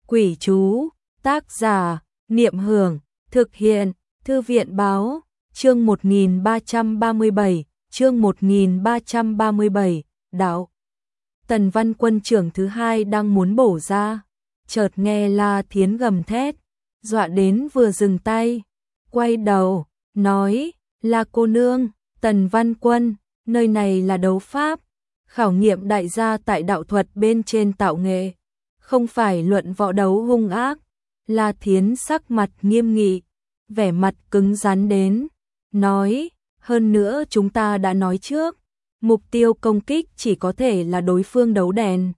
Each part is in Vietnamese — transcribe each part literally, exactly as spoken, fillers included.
Quỷ chú, tác giả, Niệm Hưởng, thực hiện, Thư viện báo, chương một nghìn ba trăm ba mươi bảy, chương một nghìn ba trăm ba mươi bảy, đạo. Tần Văn Quân trưởng thứ hai đang muốn bổ ra, chợt nghe La Thiến gầm thét, dọa đến vừa dừng tay, quay đầu, nói, La cô nương, Tần Văn Quân, nơi này là đấu pháp, khảo nghiệm đại gia tại đạo thuật bên trên tạo nghệ, không phải luận võ đấu hung ác. La Thiến sắc mặt nghiêm nghị, vẻ mặt cứng rắn đến, nói, hơn nữa chúng ta đã nói trước, mục tiêu công kích chỉ có thể là đối phương đấu đèn,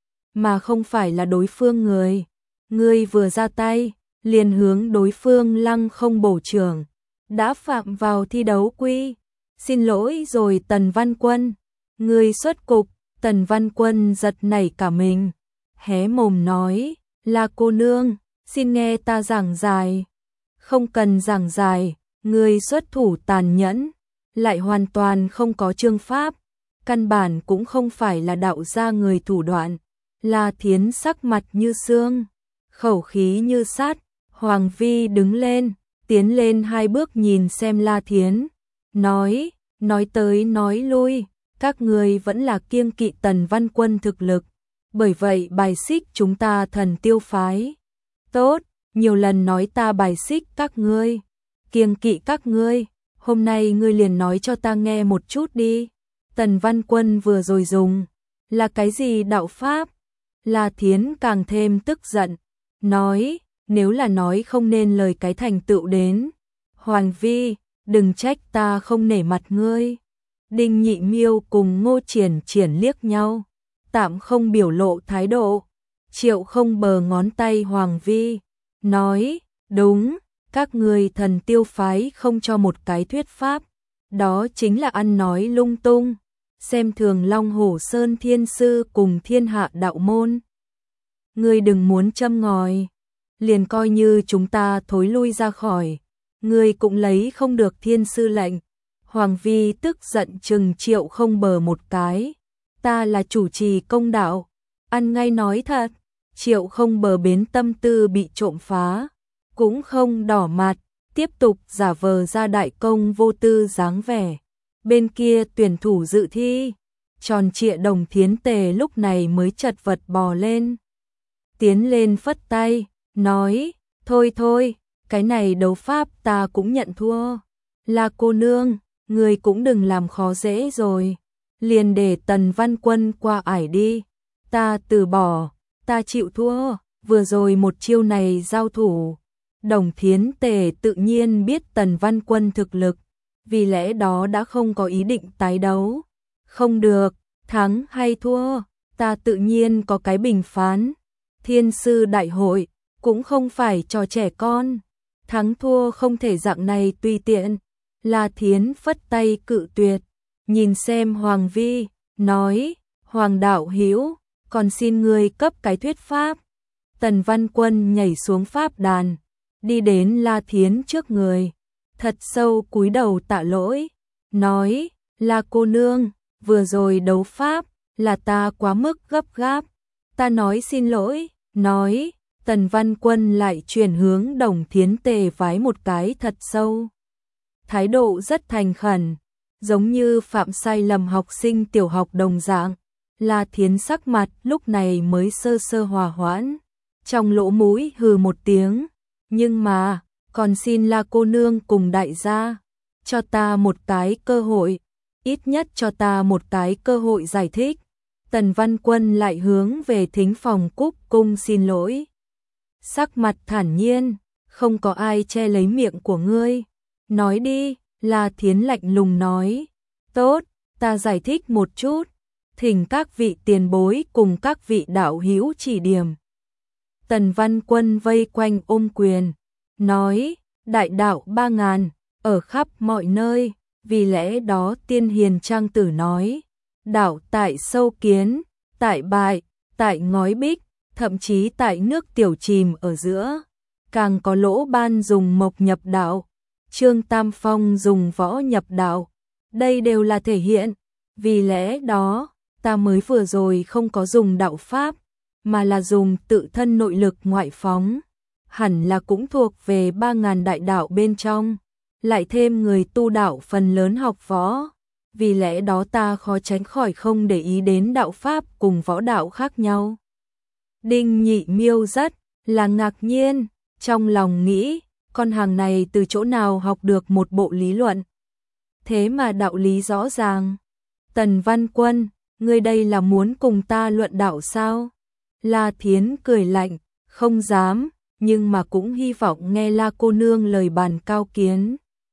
mà không phải là đối phương người. Ngươi vừa ra tay, liền hướng đối phương lăng không bổ trưởng, đã phạm vào thi đấu quy. Xin lỗi rồi Tần Văn Quân, ngươi xuất cục. Tần Văn Quân giật nảy cả mình, hé mồm nói, La cô nương, xin nghe ta giảng giải. Không cần giảng giải, ngươi xuất thủ tàn nhẫn, lại hoàn toàn không có chương pháp, căn bản cũng không phải là đạo gia người thủ đoạn. La Thiến sắc mặt như xương, khẩu khí như sắt. Hoàng Vi đứng lên, tiến lên hai bước nhìn xem La Thiến, nói, nói tới nói lui, các ngươi vẫn là kiêng kỵ Tần Văn Quân thực lực, bởi vậy bài xích chúng ta Thần Tiêu phái. Tốt, nhiều lần nói ta bài xích các ngươi, kiêng kỵ các ngươi, hôm nay ngươi liền nói cho ta nghe một chút đi. Tần Văn Quân vừa rồi dùng là cái gì đạo pháp? La Thiến càng thêm tức giận, nói, nếu là nói không nên lời cái thành tựu đến. Hoàng Vi, đừng trách ta không nể mặt ngươi. Đinh Nhị Miêu cùng Ngô Triển Triển liếc nhau, tạm không biểu lộ thái độ. Triệu Không bờ ngón tay Hoàng Vi, nói, đúng, các ngươi Thần Tiêu phái không cho một cái thuyết pháp, đó chính là ăn nói lung tung, xem thường Long Hổ Sơn Thiên Sư cùng Thiên Hạ Đạo Môn. Ngươi đừng muốn châm ngòi, liền coi như chúng ta thối lui ra khỏi, ngươi cũng lấy không được Thiên Sư lệnh. Hoàng Vi tức giận chừng Triệu Không bờ một cái, ta là chủ trì công đạo, ăn ngay nói thật. Triệu Không bờ bến tâm tư bị trộm phá, cũng không đỏ mặt, tiếp tục giả vờ ra đại công vô tư dáng vẻ. Bên kia tuyển thủ dự thi, tròn trịa Đồng Thiến Tề lúc này mới chật vật bò lên, tiến lên phất tay, nói, thôi thôi, cái này đấu pháp ta cũng nhận thua. La cô nương, người cũng đừng làm khó dễ rồi, liền để Tần Văn Quân qua ải đi, ta từ bỏ, ta chịu thua. Vừa rồi một chiêu này giao thủ, Đồng Thiến Tề tự nhiên biết Tần Văn Quân thực lực, vì lẽ đó đã không có ý định tái đấu. Không được, thắng hay thua, ta tự nhiên có cái bình phán. Thiên Sư đại hội cũng không phải trò trẻ con, thắng thua không thể dạng này tùy tiện. La Thiến phất tay cự tuyệt, nhìn xem Hoàng Vi, nói, Hoàng đạo hữu, còn xin ngươi cấp cái thuyết pháp. Tần Văn Quân nhảy xuống pháp đàn, đi đến La Thiến trước người, thật sâu cúi đầu tạ lỗi, nói, La cô nương, vừa rồi đấu pháp, là ta quá mức gấp gáp, ta nói xin lỗi. Nói, Tần Văn Quân lại chuyển hướng Đồng Thiến Tề vái một cái thật sâu. Thái độ rất thành khẩn, giống như phạm sai lầm học sinh tiểu học đồng dạng. La Thiến sắc mặt lúc này mới sơ sơ hòa hoãn, trong lỗ mũi hừ một tiếng, nhưng mà, còn xin La cô nương cùng đại gia, cho ta một cái cơ hội, ít nhất cho ta một cái cơ hội giải thích. Tần Văn Quân lại hướng về thính phòng cúc cung xin lỗi, sắc mặt thản nhiên, không có ai che lấy miệng của ngươi, nói đi. La Thiến lạnh lùng nói, tốt, ta giải thích một chút, thỉnh các vị tiền bối cùng các vị đạo hữu chỉ điểm. Tần Văn Quân vây quanh ôm quyền, nói, đại đạo ba ngàn, ở khắp mọi nơi, vì lẽ đó Tiên Hiền Trang Tử nói, đạo tại sâu kiến, tại bại, tại ngói bích, thậm chí tại nước tiểu chìm ở giữa, càng có lỗ ban dùng mộc nhập đạo, Trương Tam Phong dùng võ nhập đạo, đây đều là thể hiện, vì lẽ đó, ta mới vừa rồi không có dùng đạo pháp, mà là dùng tự thân nội lực ngoại phóng, hẳn là cũng thuộc về ba ngàn đại đạo bên trong, lại thêm người tu đạo phần lớn học võ, vì lẽ đó ta khó tránh khỏi không để ý đến đạo pháp cùng võ đạo khác nhau. Đinh Nhị Miêu rất là ngạc nhiên, trong lòng nghĩ, con hàng này từ chỗ nào học được một bộ lý luận. Thế mà đạo lý rõ ràng. Tần Văn Quân, ngươi đây là muốn cùng ta luận đạo sao? La Thiến cười lạnh, không dám, nhưng mà cũng hy vọng nghe La cô nương lời bàn cao kiến.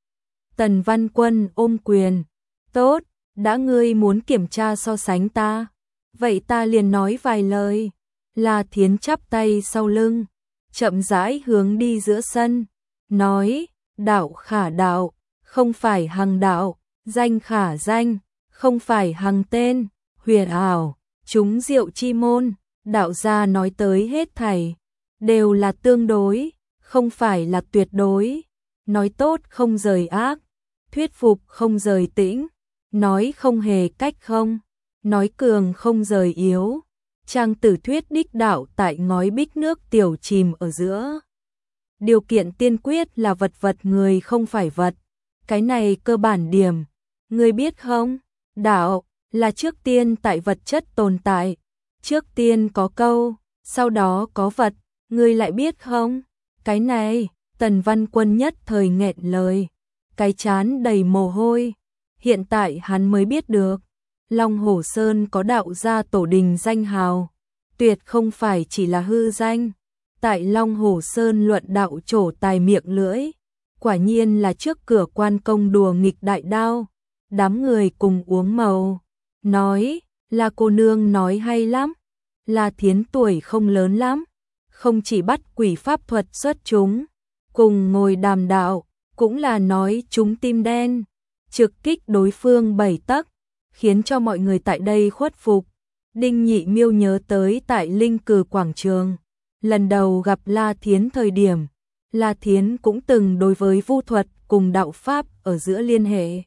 Tần Văn Quân ôm quyền, tốt, đã ngươi muốn kiểm tra so sánh ta, vậy ta liền nói vài lời. La Thiến chắp tay sau lưng, chậm rãi hướng đi giữa sân, nói, đạo khả đạo, không phải hằng đạo, danh khả danh, không phải hằng tên, huyền ảo, chúng diệu chi môn, đạo gia nói tới hết thảy, đều là tương đối, không phải là tuyệt đối, nói tốt không rời ác, thuyết phục không rời tĩnh, nói không hề cách không, nói cường không rời yếu. Trang tử thuyết đích đạo tại ngói bích nước tiểu chìm ở giữa. Điều kiện tiên quyết là vật vật người không phải vật. Cái này cơ bản điểm. Ngươi biết không? Đạo là trước tiên tại vật chất tồn tại. Trước tiên có câu, sau đó có vật. Ngươi lại biết không? Cái này, Tần Văn Quân nhất thời nghẹn lời. Cái chán đầy mồ hôi. Hiện tại hắn mới biết được. Long Hổ Sơn có đạo gia tổ đình danh hào, tuyệt không phải chỉ là hư danh. Tại Long Hổ Sơn luận đạo trổ tài miệng lưỡi, quả nhiên là trước cửa quan công đùa nghịch đại đao. Đám người cùng uống màu, nói, là cô nương nói hay lắm, là Thiến tuổi không lớn lắm, không chỉ bắt quỷ pháp thuật xuất chúng, cùng ngồi đàm đạo, cũng là nói chúng tim đen, trực kích đối phương bảy tấc, khiến cho mọi người tại đây khuất phục. Đinh Nhị Miêu nhớ tới tại Linh Cừ quảng trường, lần đầu gặp La Thiến thời điểm, La Thiến cũng từng đối với vu thuật cùng đạo pháp ở giữa liên hệ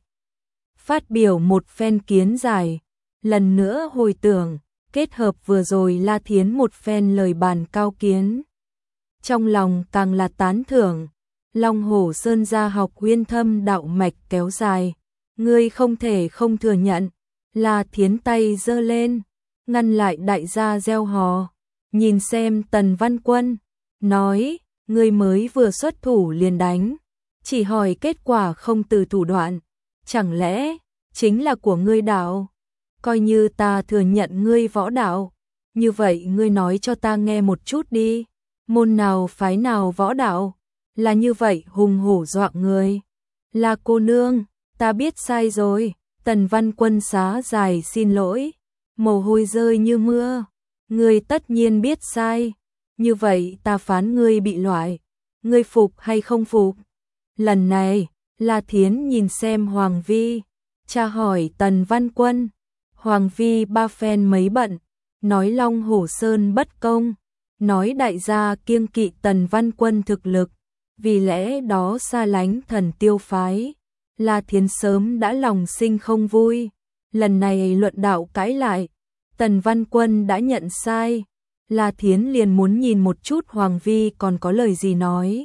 phát biểu một phen kiến giải, lần nữa hồi tưởng, kết hợp vừa rồi La Thiến một phen lời bàn cao kiến. Trong lòng càng là tán thưởng, Long Hổ Sơn gia học uyên thâm đạo mạch kéo dài, ngươi không thể không thừa nhận. La Thiến tay giơ lên, ngăn lại đại gia gieo hò, nhìn xem Tần Văn Quân, nói, ngươi mới vừa xuất thủ liền đánh, chỉ hỏi kết quả không từ thủ đoạn, chẳng lẽ chính là của ngươi đạo? Coi như ta thừa nhận ngươi võ đạo, như vậy ngươi nói cho ta nghe một chút đi, môn nào phái nào võ đạo, là như vậy hùng hổ dọa người. Là cô nương, ta biết sai rồi. Tần Văn Quân xá dài xin lỗi, mồ hôi rơi như mưa, ngươi tất nhiên biết sai, như vậy ta phán ngươi bị loại, ngươi phục hay không phục? Lần này, La Thiến nhìn xem Hoàng Vi, tra hỏi Tần Văn Quân, Hoàng Vi ba phen mấy bận, nói Long Hổ Sơn bất công, nói đại gia kiêng kỵ Tần Văn Quân thực lực, vì lẽ đó xa lánh Thần Tiêu phái. La Thiến sớm đã lòng sinh không vui, lần này luận đạo cãi lại, Tần Văn Quân đã nhận sai, La Thiến liền muốn nhìn một chút Hoàng Vi còn có lời gì nói.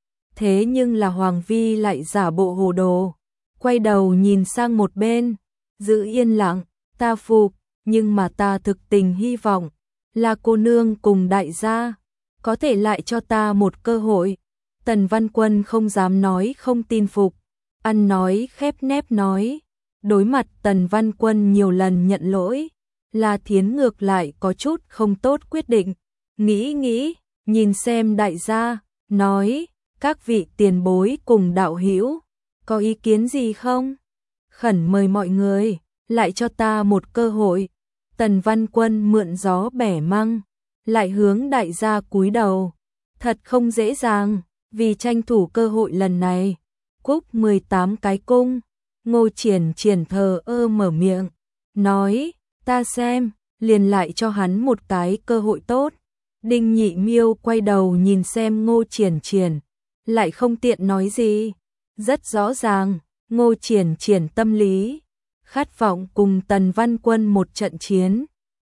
Thế nhưng là Hoàng Vi lại giả bộ hồ đồ, quay đầu nhìn sang một bên, giữ yên lặng, ta phục, nhưng mà ta thực tình hy vọng, là cô nương cùng đại gia, có thể lại cho ta một cơ hội. Tần Văn Quân không dám nói không tin phục. Ăn nói khép nép nói, đối mặt Tần Văn Quân nhiều lần nhận lỗi, La Thiến ngược lại có chút không tốt quyết định, nghĩ nghĩ, nhìn xem đại gia, nói, các vị tiền bối cùng đạo hữu, có ý kiến gì không? Khẩn mời mọi người, lại cho ta một cơ hội. Tần Văn Quân mượn gió bẻ măng, lại hướng đại gia cúi đầu, thật không dễ dàng, vì tranh thủ cơ hội lần này. Cúc mười tám cái cung, Ngô Triển Triển thờ ơ mở miệng, nói, ta xem, liền lại cho hắn một cái cơ hội tốt. Đinh Nhị Miêu quay đầu nhìn xem Ngô Triển Triển, lại không tiện nói gì. Rất rõ ràng, Ngô Triển Triển tâm lý, khát vọng cùng Tần Văn Quân một trận chiến,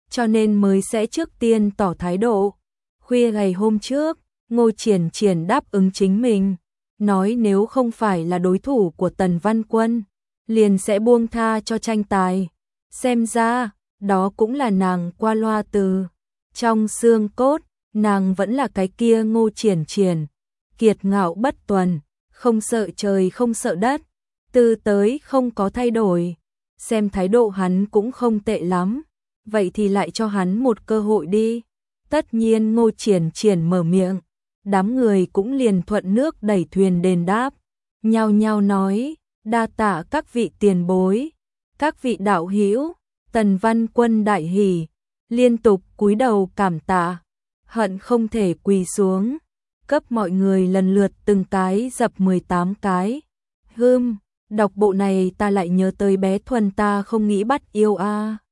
cho nên mới sẽ trước tiên tỏ thái độ. Khuya ngày hôm trước, Ngô Triển Triển đáp ứng chính mình, nói nếu không phải là đối thủ của Tần Văn Quân, liền sẽ buông tha cho tranh tài. Xem ra, đó cũng là nàng qua loa từ. Trong xương cốt, nàng vẫn là cái kia Ngô Triển Triển, kiệt ngạo bất tuần, không sợ trời không sợ đất, từ tới không có thay đổi. Xem thái độ hắn cũng không tệ lắm, vậy thì lại cho hắn một cơ hội đi. Tất nhiên Ngô Triển Triển mở miệng, đám người cũng liền thuận nước đẩy thuyền đền đáp, nhao nhao nói, đa tạ các vị tiền bối, các vị đạo hữu. Tần Văn Quân đại hỉ, liên tục cúi đầu cảm tạ, hận không thể quỳ xuống, cấp mọi người lần lượt từng cái dập mười tám cái. Hừm, đọc bộ này ta lại nhớ tới bé Thuần ta không nghĩ bắt yêu a.